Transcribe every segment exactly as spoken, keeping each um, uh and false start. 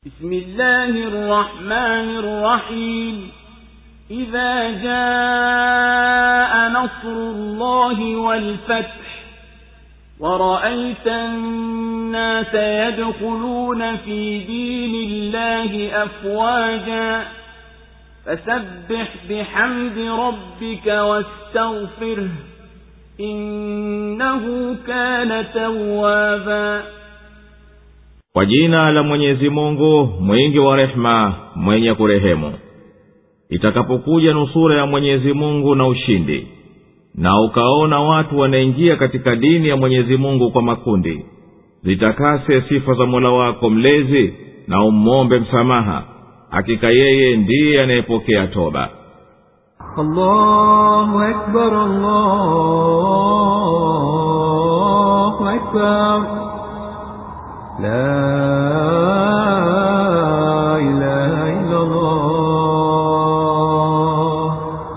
بسم الله الرحمن الرحيم إذا جاء نصر الله والفتح ورأيت الناس يدخلون في دين الله أفواجا فسبح بحمد ربك واستغفره إنه كان توابا. Kwa jina la Mwenyezi Mungu mwingi wa rehema mwenye kurehemu. Itakapokuja nusura ya Mwenyezi Mungu na ushindi, na ukaona watu wanaingia katika dini ya Mwenyezi Mungu kwa makundi, zitakase sifa za Mola wako mlezi na umombe msamaha, hakika yeye ndiye anayepokea toba. Allahu Akbar, Allahu Akbar, La ilaha illa Allah.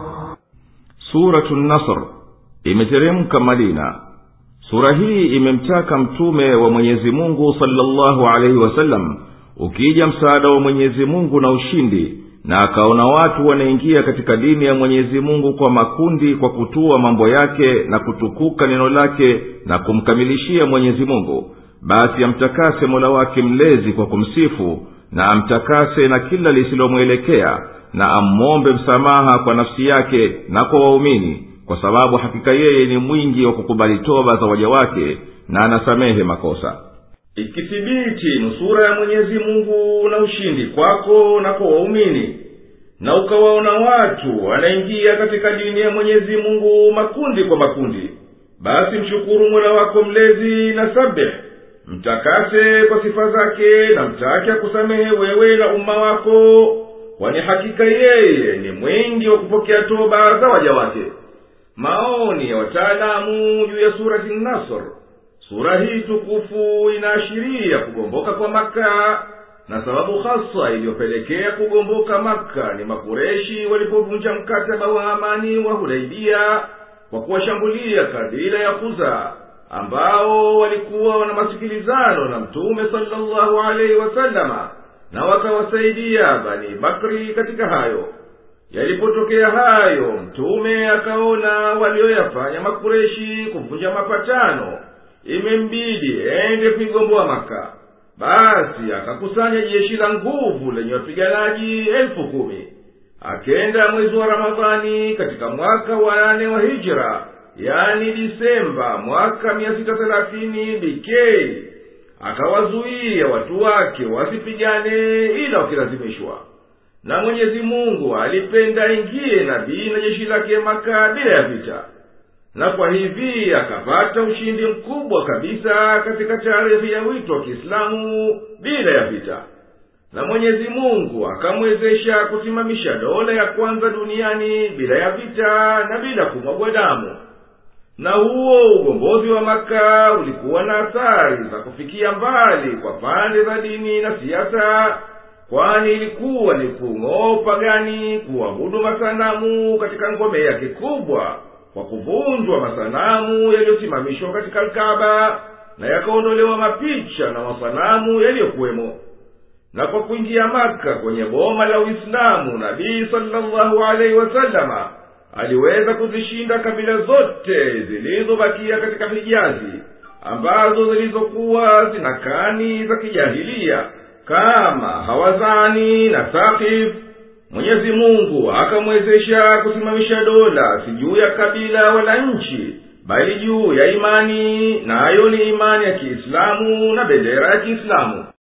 Suratul Nasr imeteremka Madina. Sura hii imemtaka mtume wa Mwenyezi Mungu sallallahu alaihi wasallam ukija msaada wa Mwenyezi Mungu na ushindi, na akaona watu wanaingia katika dini ya Mwenyezi Mungu kwa makundi, kwa kutua mambo yake na kutukuka neno lake na kumkamilishia Mwenyezi Mungu, basi amtakase Mola wake mlezi kwa kumsifu, na amtakase na kila lisilomwelekea, na ammombe msamaha kwa nafsi yake na kwa waumini, kwa sababu hakika yeye ni mwingi wa kukubali toba za waja wake na anasamehe makosa. Ikithibiti nusura ya Mwenyezi Mungu na ushindi kwako na kwa waumini, na ukawaona watu wanaingia katika dini ya Mwenyezi Mungu makundi kwa makundi, basi mshukuru Mola wako mlezi na sabih, mtakase kwa sifa zake, na mtake akusamehe wewe na umma wako, kwani hakika yeye ni mwingi wa kupokea toba za waja wake. Maoni ya wataalamu juu ya surati Nasr. Sura hii tukufu inaashiria kugomboka kwa Makka, na sababu hasa iliyopelekea kugomboka Makka ni Makureshi walipovunja mkataba wa amani wa Hudaibia kwa kuwashambulia kabila ya Khuza, ambao walikuwa wana masikilizano na Mtume sallallahu alaihi wasallama, na wakawasaidia Bani Bakri katika hayo. Yalipotokea hayo, Mtume akaona walioyafanya Makureshi kuvunja mapatano, imembidi ende kuigomboa Makka. Basi akakusanya jeshi la nguvu lenye wapiganaji elfu kumi. Akenda mwezi wa Ramadhani katika mwaka wa nane wa Hijra, yani Disemba mwaka mia sita thelathini B K, akawazuia watu wake wasipigane ila wakilazimishwa. Na Mwenyezi Mungu alipenda ingie nabii na jeshi lake Makka bila ya vita, na kwa hivi akapata ushindi mkubwa kabisa katika tarehe ya wito wa Kiislamu bila ya vita. Na Mwenyezi Mungu akamwezesha kusimamisha dola ya kwanza duniani bila ya vita na bila kumwagwa damu. Na huo ugombozi wa Makka ulikuwa na athari za kufikia mbali kwa pande za dini na siasa, kwani ilikuwa ni kung'oa pagani, kuabudu masanamu katika ngome yake kubwa, kwa kuvunjwa masanamu yaliyosimamishwa katika Al-Kaaba, na yakaondolewa mapicha na masanamu yaliyokuwemo. Na kwa kuingia Makka kwenye boma la Uislamu, Nabii sallallahu alaihi wasallama aliweza kuzishinda kabila zote zilizobakia katika Hijazi, ambazo zilizokuwa zinakani za kijahilia kama Hawazani na Thaqif. Mwenyezi Mungu akamwezesha kusimamisha dola si juu ya kabila wala nchi, bali juu ya imani, nayo ni imani ya Kiislamu na bendera ya Kiislamu.